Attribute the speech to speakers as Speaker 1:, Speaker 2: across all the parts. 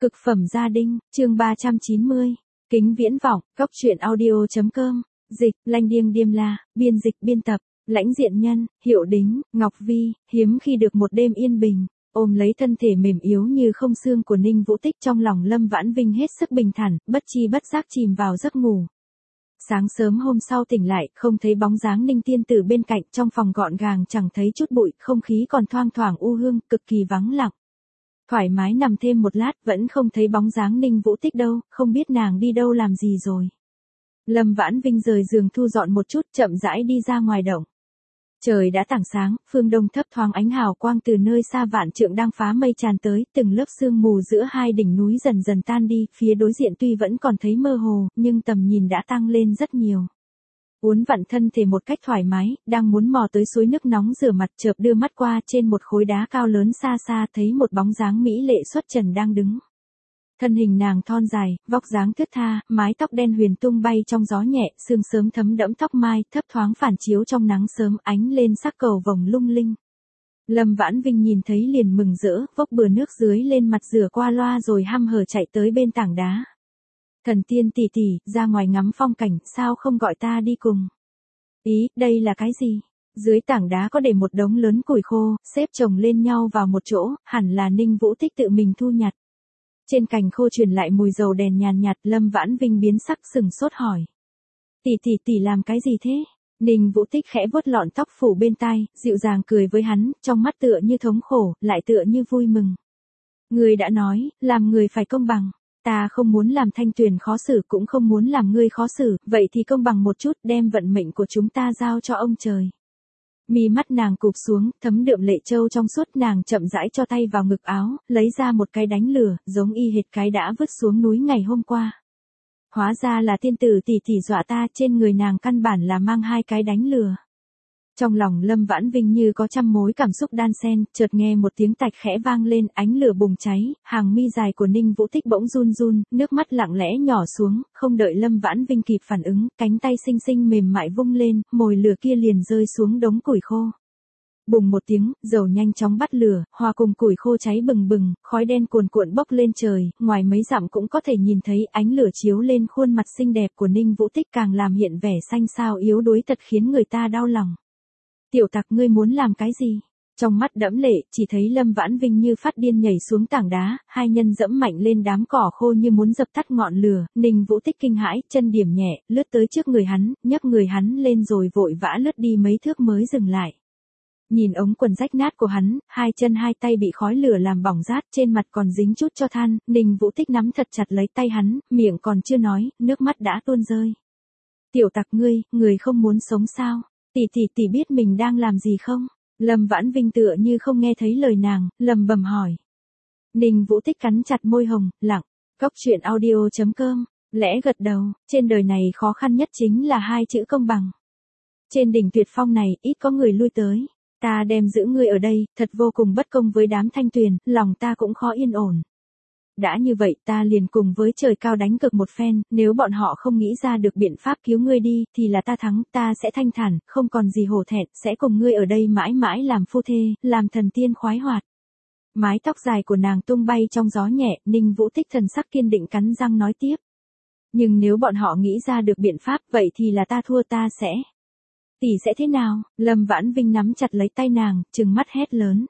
Speaker 1: Cực phẩm gia đình, chương 390. Kính viễn vọng, góc truyện audio.com. Dịch, Lanh Điêng Điềm La, biên dịch biên tập, Lãnh Diện Nhân, Hiệu Đính, Ngọc Vi, hiếm khi được một đêm yên bình, ôm lấy thân thể mềm yếu như không xương của Ninh Vũ Tích, trong lòng Lâm Vãn Vinh hết sức bình thản, bất chi bất giác chìm vào giấc ngủ. Sáng sớm hôm sau tỉnh lại, không thấy bóng dáng Ninh Tiên Tử bên cạnh, trong phòng gọn gàng chẳng thấy chút bụi, không khí còn thoang thoảng u hương, cực kỳ vắng lặng. Thoải mái nằm thêm một lát, vẫn không thấy bóng dáng Ninh Vũ Tích đâu, không biết nàng đi đâu làm gì rồi. Lâm Vãn Vinh rời giường thu dọn một chút, chậm rãi đi ra ngoài động. Trời đã tảng sáng, phương đông thấp thoáng ánh hào quang từ nơi xa vạn trượng đang phá mây tràn tới, từng lớp sương mù giữa hai đỉnh núi dần dần tan đi, phía đối diện tuy vẫn còn thấy mơ hồ, nhưng tầm nhìn đã tăng lên rất nhiều. Uốn vặn thân thể một cách thoải mái, đang muốn mò tới suối nước nóng rửa mặt, chợt đưa mắt qua trên một khối đá cao lớn xa xa, thấy một bóng dáng mỹ lệ xuất trần đang đứng. Thân hình nàng thon dài, vóc dáng thướt tha, mái tóc đen huyền tung bay trong gió nhẹ, sương sớm thấm đẫm tóc mai, thấp thoáng phản chiếu trong nắng sớm, ánh lên sắc cầu vồng lung linh. Lâm Vãn Vinh nhìn thấy liền mừng rỡ, vốc bừa nước dưới lên mặt rửa qua loa rồi hăm hở chạy tới bên tảng đá. Thần tiên tỷ tỷ, ra ngoài ngắm phong cảnh, sao không gọi ta đi cùng? Ý, đây là cái gì? Dưới tảng đá có để một đống lớn củi khô, xếp chồng lên nhau vào một chỗ, hẳn là Ninh Vũ Tích tự mình thu nhặt. Trên cành khô truyền lại mùi dầu đèn nhàn nhạt, Lâm Vãn Vinh biến sắc sừng sốt hỏi. Tỷ làm cái gì thế? Ninh Vũ Tích khẽ vuốt lọn tóc phủ bên tai, dịu dàng cười với hắn, trong mắt tựa như thống khổ, lại tựa như vui mừng. Người đã nói, làm người phải công bằng. Ta không muốn làm Thanh Tuyền khó xử, cũng không muốn làm ngươi khó xử, vậy thì công bằng một chút, đem vận mệnh của chúng ta giao cho ông trời. Mi mắt nàng cụp xuống, thấm đượm lệ châu trong suốt, nàng chậm rãi cho tay vào ngực áo, lấy ra một cái đánh lửa, giống y hệt cái đã vứt xuống núi ngày hôm qua. Hóa ra là tiên tử tỷ tỷ dọa ta, trên người nàng căn bản là mang hai cái đánh lửa. Trong lòng Lâm Vãn Vinh như có trăm mối cảm xúc đan xen, chợt nghe một tiếng tạch khẽ vang lên, ánh lửa bùng cháy, hàng mi dài của Ninh Vũ Tích bỗng run run, nước mắt lặng lẽ nhỏ xuống, không đợi Lâm Vãn Vinh kịp phản ứng, cánh tay xinh xinh mềm mại vung lên, mồi lửa kia liền rơi xuống đống củi khô. Bùng một tiếng, dầu nhanh chóng bắt lửa, hòa cùng củi khô cháy bừng bừng, khói đen cuồn cuộn bốc lên trời, ngoài mấy dặm cũng có thể nhìn thấy ánh lửa chiếu lên khuôn mặt xinh đẹp của Ninh Vũ Tích, càng làm hiện vẻ xanh xao yếu đuối thật khiến người ta đau lòng. Tiểu tặc, ngươi muốn làm cái gì? Trong mắt đẫm lệ, chỉ thấy Lâm Vãn Vinh như phát điên nhảy xuống tảng đá, hai nhân dẫm mạnh lên đám cỏ khô như muốn dập tắt ngọn lửa, Ninh Vũ Tích kinh hãi, chân điểm nhẹ, lướt tới trước người hắn, nhấc người hắn lên rồi vội vã lướt đi mấy thước mới dừng lại. Nhìn ống quần rách nát của hắn, hai chân hai tay bị khói lửa làm bỏng rát, trên mặt còn dính chút cho than, Ninh Vũ Tích nắm thật chặt lấy tay hắn, miệng còn chưa nói, nước mắt đã tuôn rơi. Tiểu tặc người không muốn sống sao? Tỷ biết mình đang làm gì không? Lâm Vãn Vinh tựa như không nghe thấy lời nàng, lầm bầm hỏi. Ninh Vũ Tích cắn chặt môi hồng, lặng. Góc truyện audio.com. Lẽ gật đầu, trên đời này khó khăn nhất chính là hai chữ công bằng. Trên đỉnh Tuyệt Phong này ít có người lui tới. Ta đem giữ ngươi ở đây, thật vô cùng bất công với đám Thanh Tuyền, lòng ta cũng khó yên ổn. Đã như vậy ta liền cùng với trời cao đánh cược một phen, nếu bọn họ không nghĩ ra được biện pháp cứu ngươi đi, thì là ta thắng, ta sẽ thanh thản, không còn gì hổ thẹn, sẽ cùng ngươi ở đây mãi mãi làm phu thê, làm thần tiên khoái hoạt. Mái tóc dài của nàng tung bay trong gió nhẹ, Ninh Vũ Tích thần sắc kiên định cắn răng nói tiếp. Nhưng nếu bọn họ nghĩ ra được biện pháp, vậy thì là ta thua, ta sẽ. Tỷ sẽ thế nào? Lâm Vãn Vinh nắm chặt lấy tay nàng, trừng mắt hét lớn.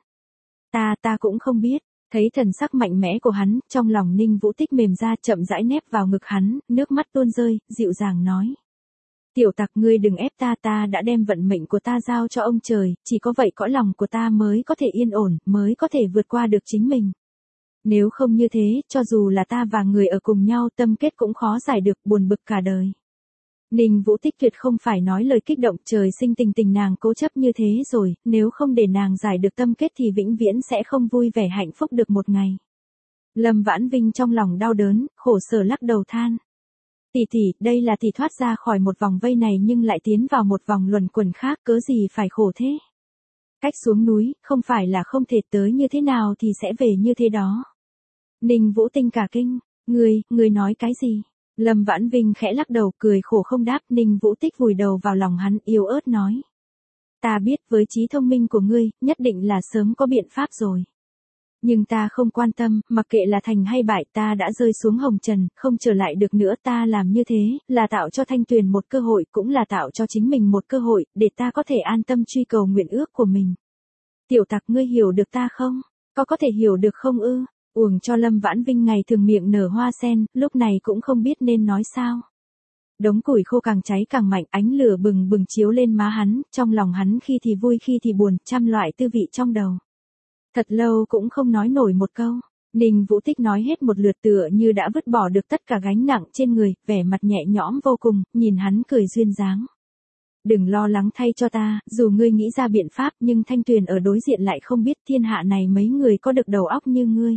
Speaker 1: Ta cũng không biết. Thấy thần sắc mạnh mẽ của hắn, trong lòng Ninh Vũ Tích mềm ra, chậm rãi nép vào ngực hắn, nước mắt tuôn rơi, dịu dàng nói. Tiểu tặc, ngươi đừng ép ta đã đem vận mệnh của ta giao cho ông trời, chỉ có vậy cõi lòng của ta mới có thể yên ổn, mới có thể vượt qua được chính mình. Nếu không như thế, cho dù là ta và người ở cùng nhau, tâm kết cũng khó giải được, buồn bực cả đời. Ninh Vũ Tích tuyệt không phải nói lời kích động, trời sinh tình nàng cố chấp như thế rồi, nếu không để nàng giải được tâm kết thì vĩnh viễn sẽ không vui vẻ hạnh phúc được một ngày. Lâm Vãn Vinh trong lòng đau đớn, khổ sở lắc đầu than. Tỷ, đây là tỷ thoát ra khỏi một vòng vây này nhưng lại tiến vào một vòng luẩn quẩn khác, cớ gì phải khổ thế? Cách xuống núi, không phải là không thể tới như thế nào thì sẽ về như thế đó. Ninh Vũ Tinh cả kinh, ngươi nói cái gì? Lâm Vãn Vinh khẽ lắc đầu, cười khổ không đáp. Ninh Vũ Tích vùi đầu vào lòng hắn, yếu ớt nói. Ta biết với trí thông minh của ngươi, nhất định là sớm có biện pháp rồi. Nhưng ta không quan tâm, mặc kệ là thành hay bại, ta đã rơi xuống hồng trần, không trở lại được nữa. Ta làm như thế, là tạo cho Thanh Tuyền một cơ hội, cũng là tạo cho chính mình một cơ hội, để ta có thể an tâm truy cầu nguyện ước của mình. Tiểu tặc, ngươi hiểu được ta không? Có thể hiểu được không ư? Uổng cho Lâm Vãn Vinh ngày thường miệng nở hoa sen, lúc này cũng không biết nên nói sao. Đống củi khô càng cháy càng mạnh, ánh lửa bừng bừng chiếu lên má hắn, trong lòng hắn khi thì vui khi thì buồn, trăm loại tư vị trong đầu. Thật lâu cũng không nói nổi một câu. Ninh Vũ Tích nói hết một lượt tựa như đã vứt bỏ được tất cả gánh nặng trên người, vẻ mặt nhẹ nhõm vô cùng, nhìn hắn cười duyên dáng. Đừng lo lắng thay cho ta, dù ngươi nghĩ ra biện pháp nhưng Thanh Tuyền ở đối diện lại không biết thiên hạ này mấy người có được đầu óc như ngươi.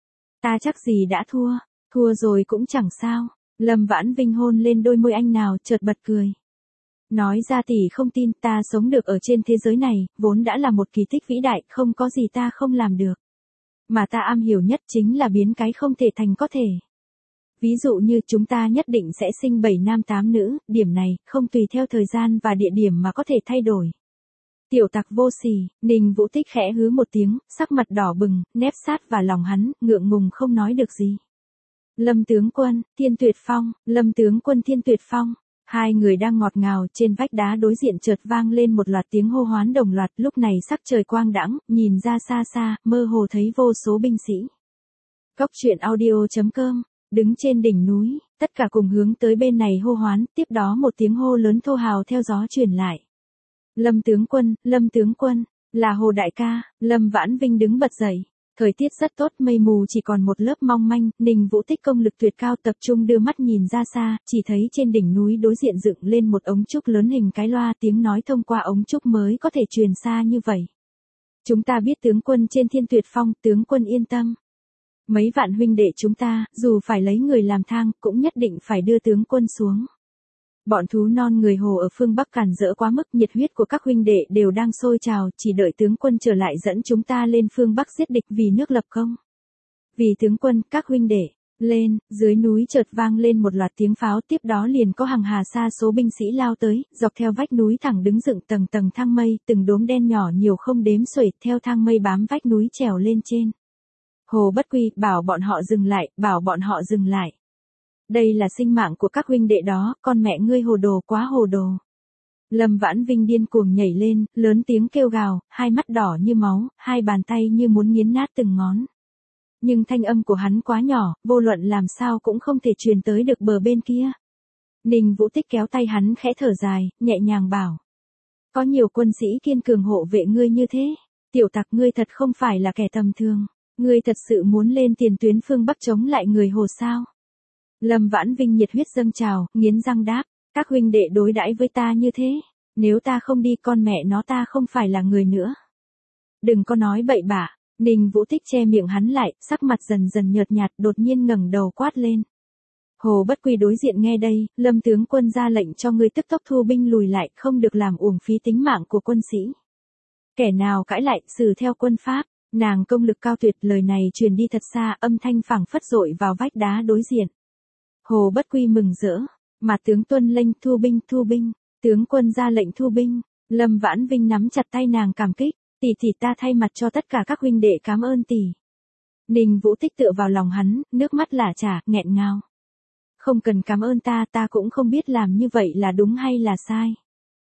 Speaker 1: Ta chắc gì đã thua rồi cũng chẳng sao. Lâm Vãn Vinh hôn lên đôi môi anh nào chợt bật cười. Nói ra tỷ không tin, ta sống được ở trên thế giới này, vốn đã là một kỳ tích vĩ đại, không có gì ta không làm được. Mà ta am hiểu nhất chính là biến cái không thể thành có thể. Ví dụ như chúng ta nhất định sẽ sinh 7 nam 8 nữ, điểm này không tùy theo thời gian và địa điểm mà có thể thay đổi. Tiểu tặc vô sỉ, Ninh Vũ Tích khẽ hứ một tiếng, sắc mặt đỏ bừng, nép sát vào lòng hắn, ngượng ngùng không nói được gì. Lâm tướng quân, Thiên Tuyệt Phong, Lâm tướng quân Thiên Tuyệt Phong. Hai người đang ngọt ngào, trên vách đá đối diện chợt vang lên một loạt tiếng hô hoán đồng loạt, lúc này sắc trời quang đãng, nhìn ra xa xa, mơ hồ thấy vô số binh sĩ. Cốc truyện audio.com, đứng trên đỉnh núi, tất cả cùng hướng tới bên này hô hoán, tiếp đó một tiếng hô lớn thô hào theo gió truyền lại. Lâm tướng quân, là Hồ đại ca. Lâm Vãn Vinh đứng bật dậy. Thời tiết rất tốt, mây mù chỉ còn một lớp mong manh, Ninh Vũ Tích công lực tuyệt cao tập trung đưa mắt nhìn ra xa, chỉ thấy trên đỉnh núi đối diện dựng lên một ống trúc lớn hình cái loa, tiếng nói thông qua ống trúc mới có thể truyền xa như vậy. Chúng ta biết tướng quân trên Thiên Tuyệt Phong, tướng quân yên tâm. Mấy vạn huynh đệ chúng ta, dù phải lấy người làm thang, cũng nhất định phải đưa tướng quân xuống. Bọn thú non người Hồ ở phương Bắc càn rỡ quá mức, nhiệt huyết của các huynh đệ đều đang sôi trào, chỉ đợi tướng quân trở lại dẫn chúng ta lên phương Bắc giết địch vì nước lập công. Vì tướng quân, các huynh đệ, lên, dưới núi chợt vang lên một loạt tiếng pháo, tiếp đó liền có hàng hà sa số binh sĩ lao tới, dọc theo vách núi thẳng đứng dựng tầng tầng thang mây, từng đốm đen nhỏ nhiều không đếm xuể, theo thang mây bám vách núi trèo lên trên. Hồ Bất Quy, bảo bọn họ dừng lại. Đây là sinh mạng của các huynh đệ đó, con mẹ ngươi hồ đồ, quá hồ đồ. Lâm Vãn Vinh điên cuồng nhảy lên, lớn tiếng kêu gào, hai mắt đỏ như máu, hai bàn tay như muốn nghiến nát từng ngón. Nhưng thanh âm của hắn quá nhỏ, vô luận làm sao cũng không thể truyền tới được bờ bên kia. Ninh Vũ Tích kéo tay hắn khẽ thở dài, nhẹ nhàng bảo. Có nhiều quân sĩ kiên cường hộ vệ ngươi như thế. Tiểu tặc, ngươi thật không phải là kẻ tầm thường. Ngươi thật sự muốn lên tiền tuyến phương Bắc chống lại người Hồ sao? Lâm Vãn Vinh nhiệt huyết dâng trào, nghiến răng đáp, các huynh đệ đối đãi với ta như thế, nếu ta không đi con mẹ nó ta không phải là người nữa. Đừng có nói bậy bạ. Ninh Vũ Tích che miệng hắn lại, sắc mặt dần dần nhợt nhạt, đột nhiên ngẩng đầu quát lên. Hồ Bất Quy đối diện nghe đây, Lâm tướng quân ra lệnh cho ngươi tức tốc thu binh lùi lại, không được làm uổng phí tính mạng của quân sĩ. Kẻ nào cãi lại, xử theo quân pháp. Nàng công lực cao tuyệt, lời này truyền đi thật xa, âm thanh phảng phất dội vào vách đá đối diện. Hồ Bất Quy mừng rỡ, mà tướng tuân lệnh thu binh, tướng quân ra lệnh thu binh. Lâm Vãn Vinh nắm chặt tay nàng cảm kích, tỷ ta thay mặt cho tất cả các huynh đệ cảm ơn tỷ. Ninh Vũ Tích tựa vào lòng hắn, nước mắt lả chả, nghẹn ngào. Không cần cảm ơn ta cũng không biết làm như vậy là đúng hay là sai.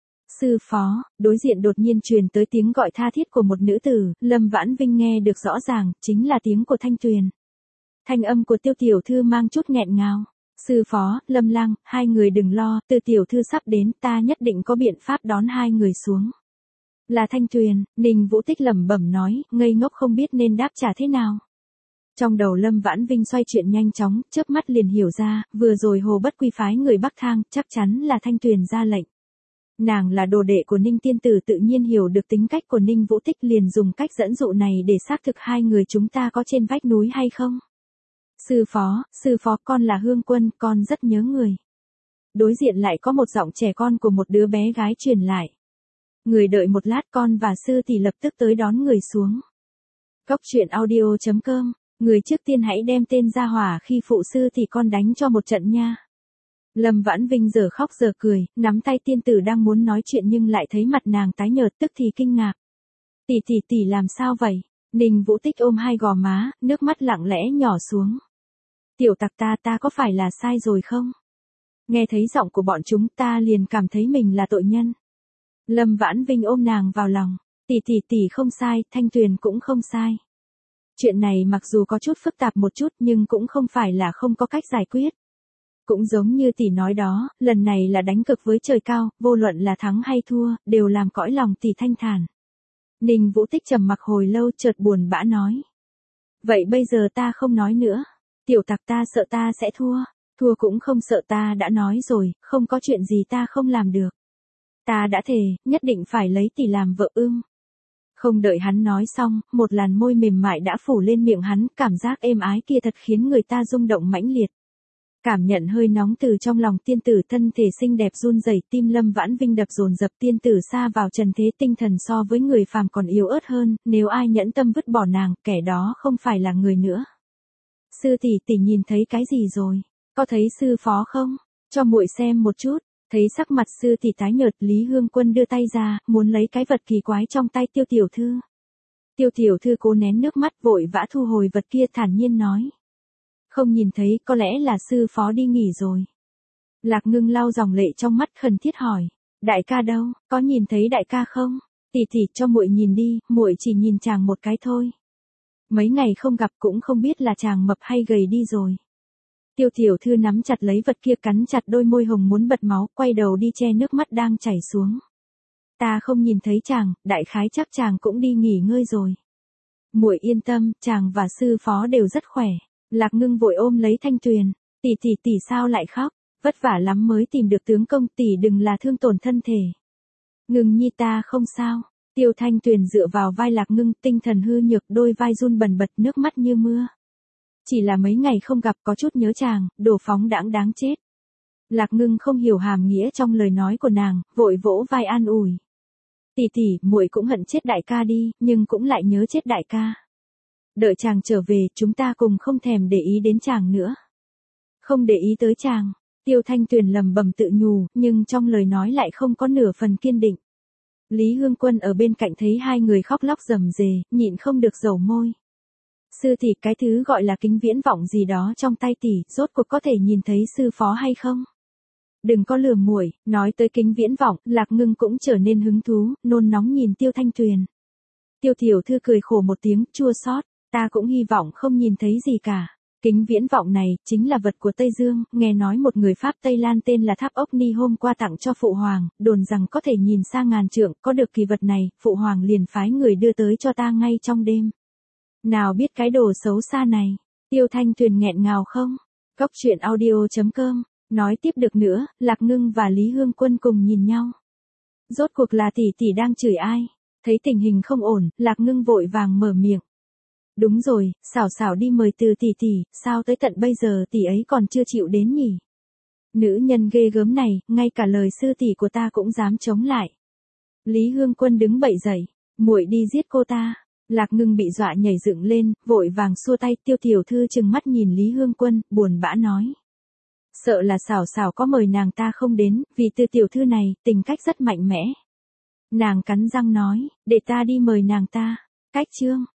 Speaker 1: Sư phó, đối diện đột nhiên truyền tới tiếng gọi tha thiết của một nữ tử, Lâm Vãn Vinh nghe được rõ ràng, chính là tiếng của Thanh Tuyền. Thanh âm của Tiêu tiểu thư mang chút nghẹn ngào. Sư phó, Lâm lang, hai người đừng lo, Từ tiểu thư sắp đến, ta nhất định có biện pháp đón hai người xuống. Là Thanh Tuyền, Ninh Vũ Tích lẩm bẩm nói, ngây ngốc không biết nên đáp trả thế nào. Trong đầu Lâm Vãn Vinh xoay chuyện nhanh chóng, chớp mắt liền hiểu ra, vừa rồi Hồ Bất Quy phái người Bắc Thang, chắc chắn là Thanh Tuyền ra lệnh. Nàng là đồ đệ của Ninh tiên tử, tự nhiên hiểu được tính cách của Ninh Vũ Tích, liền dùng cách dẫn dụ này để xác thực hai người chúng ta có trên vách núi hay không. Sư phó, con là Hương Quân, con rất nhớ người. Đối diện lại có một giọng trẻ con của một đứa bé gái truyền lại. Người đợi một lát, con và sư tỷ lập tức tới đón người xuống. Cốc truyện audio.com, người trước tiên hãy đem tên ra hỏa khi phụ sư thì con đánh cho một trận nha. Lâm Vãn Vinh giờ khóc giờ cười, nắm tay tiên tử đang muốn nói chuyện nhưng lại thấy mặt nàng tái nhợt, tức thì kinh ngạc. Tỷ làm sao vậy? Ninh Vũ Tích ôm hai gò má, nước mắt lặng lẽ nhỏ xuống. Tiểu tặc ta có phải là sai rồi không? Nghe thấy giọng của bọn chúng ta liền cảm thấy mình là tội nhân. Lâm Vãn Vinh ôm nàng vào lòng. Tỷ không sai, Thanh Tuyền cũng không sai. Chuyện này mặc dù có chút phức tạp một chút nhưng cũng không phải là không có cách giải quyết. Cũng giống như tỷ nói đó, lần này là đánh cực với trời cao, vô luận là thắng hay thua, đều làm cõi lòng tỷ thanh thản. Ninh Vũ Tích trầm mặc hồi lâu chợt buồn bã nói. Vậy bây giờ ta không nói nữa. Tiểu tặc ta sợ ta sẽ thua. Thua cũng không sợ, ta đã nói rồi, không có chuyện gì ta không làm được. Ta đã thề, nhất định phải lấy tỷ làm vợ ưng. Không đợi hắn nói xong, một làn môi mềm mại đã phủ lên miệng hắn, cảm giác êm ái kia thật khiến người ta rung động mãnh liệt. Cảm nhận hơi nóng từ trong lòng tiên tử, thân thể xinh đẹp run rẩy, tim Lâm Vãn Vinh đập dồn dập. Tiên tử xa vào trần thế, tinh thần so với người phàm còn yếu ớt hơn, nếu ai nhẫn tâm vứt bỏ nàng, kẻ đó không phải là người nữa. Sư tỷ nhìn thấy cái gì rồi? Có thấy sư phó không? Cho muội xem một chút. Thấy sắc mặt sư tỷ tái nhợt, Lý Hương Quân đưa tay ra, muốn lấy cái vật kỳ quái trong tay Tiêu tiểu thư. Tiêu tiểu thư cố nén nước mắt vội vã thu hồi vật kia, thản nhiên nói. Không nhìn thấy, có lẽ là sư phó đi nghỉ rồi. Lạc Ngưng lau dòng lệ trong mắt khẩn thiết hỏi. Đại ca đâu, có nhìn thấy đại ca không? Tỷ cho muội nhìn đi, muội chỉ nhìn chàng một cái thôi. Mấy ngày không gặp cũng không biết là chàng mập hay gầy đi rồi. Tiêu tiểu thư nắm chặt lấy vật kia, cắn chặt đôi môi hồng muốn bật máu, quay đầu đi che nước mắt đang chảy xuống. Ta không nhìn thấy chàng, đại khái chắc chàng cũng đi nghỉ ngơi rồi. Muội yên tâm, chàng và sư phó đều rất khỏe. Lạc Ngưng vội ôm lấy Thanh Tuyền. Tỷ sao lại khóc? Vất vả lắm mới tìm được tướng công, tỷ đừng là thương tổn thân thể. Ngưng nhi ta không sao. Tiêu Thanh Tuyền dựa vào vai Lạc Ngưng, tinh thần hư nhược, đôi vai run bần bật, nước mắt như mưa. Chỉ là mấy ngày không gặp, có chút nhớ chàng, đồ phóng đãng đáng chết. Lạc Ngưng không hiểu hàm nghĩa trong lời nói của nàng, vội vỗ vai an ủi. Tỷ, muội cũng hận chết đại ca đi, nhưng cũng lại nhớ chết đại ca. Đợi chàng trở về, chúng ta cùng không thèm để ý đến chàng nữa. Không để ý tới chàng. Tiêu Thanh Tuyền lẩm bẩm tự nhủ, nhưng trong lời nói lại không có nửa phần kiên định. Lý Hương Quân ở bên cạnh thấy hai người khóc lóc rầm rề, nhịn không được dầu môi. Sư tỷ, cái thứ gọi là kính viễn vọng gì đó trong tay tỷ, rốt cuộc có thể nhìn thấy sư phó hay không? Đừng có lừa muội. Nói tới kính viễn vọng, Lạc Ngưng cũng trở nên hứng thú, nôn nóng nhìn Tiêu Thanh Tuyền. Tiêu tiểu thư cười khổ một tiếng, chua xót. Ta cũng hy vọng không nhìn thấy gì cả. Kính viễn vọng này, chính là vật của Tây Dương, nghe nói một người Pháp Tây Lan tên là Tháp Ốc Ni hôm qua tặng cho Phụ Hoàng, đồn rằng có thể nhìn xa ngàn trượng, có được kỳ vật này, Phụ Hoàng liền phái người đưa tới cho ta ngay trong đêm. Nào biết cái đồ xấu xa này, Tiêu Thanh Tuyền nghẹn ngào không? Góc truyện audio.com, nói tiếp được nữa, Lạc Ngưng và Lý Hương Quân cùng nhìn nhau. Rốt cuộc là tỷ đang chửi ai? Thấy tình hình không ổn, Lạc Ngưng vội vàng mở miệng. Đúng rồi, xảo đi mời từ tỷ, sao tới tận bây giờ tỷ ấy còn chưa chịu đến nhỉ? Nữ nhân ghê gớm này, ngay cả lời sư tỷ của ta cũng dám chống lại. Lý Hương Quân đứng bậy dậy, muội đi giết cô ta. Lạc Ngưng bị dọa nhảy dựng lên, vội vàng xua tay. Tiêu tiểu thư trừng mắt nhìn Lý Hương Quân, buồn bã nói. Sợ là xảo có mời nàng ta không đến, vì từ tiểu thư này, tính cách rất mạnh mẽ. Nàng cắn răng nói, để ta đi mời nàng ta. Cách chương.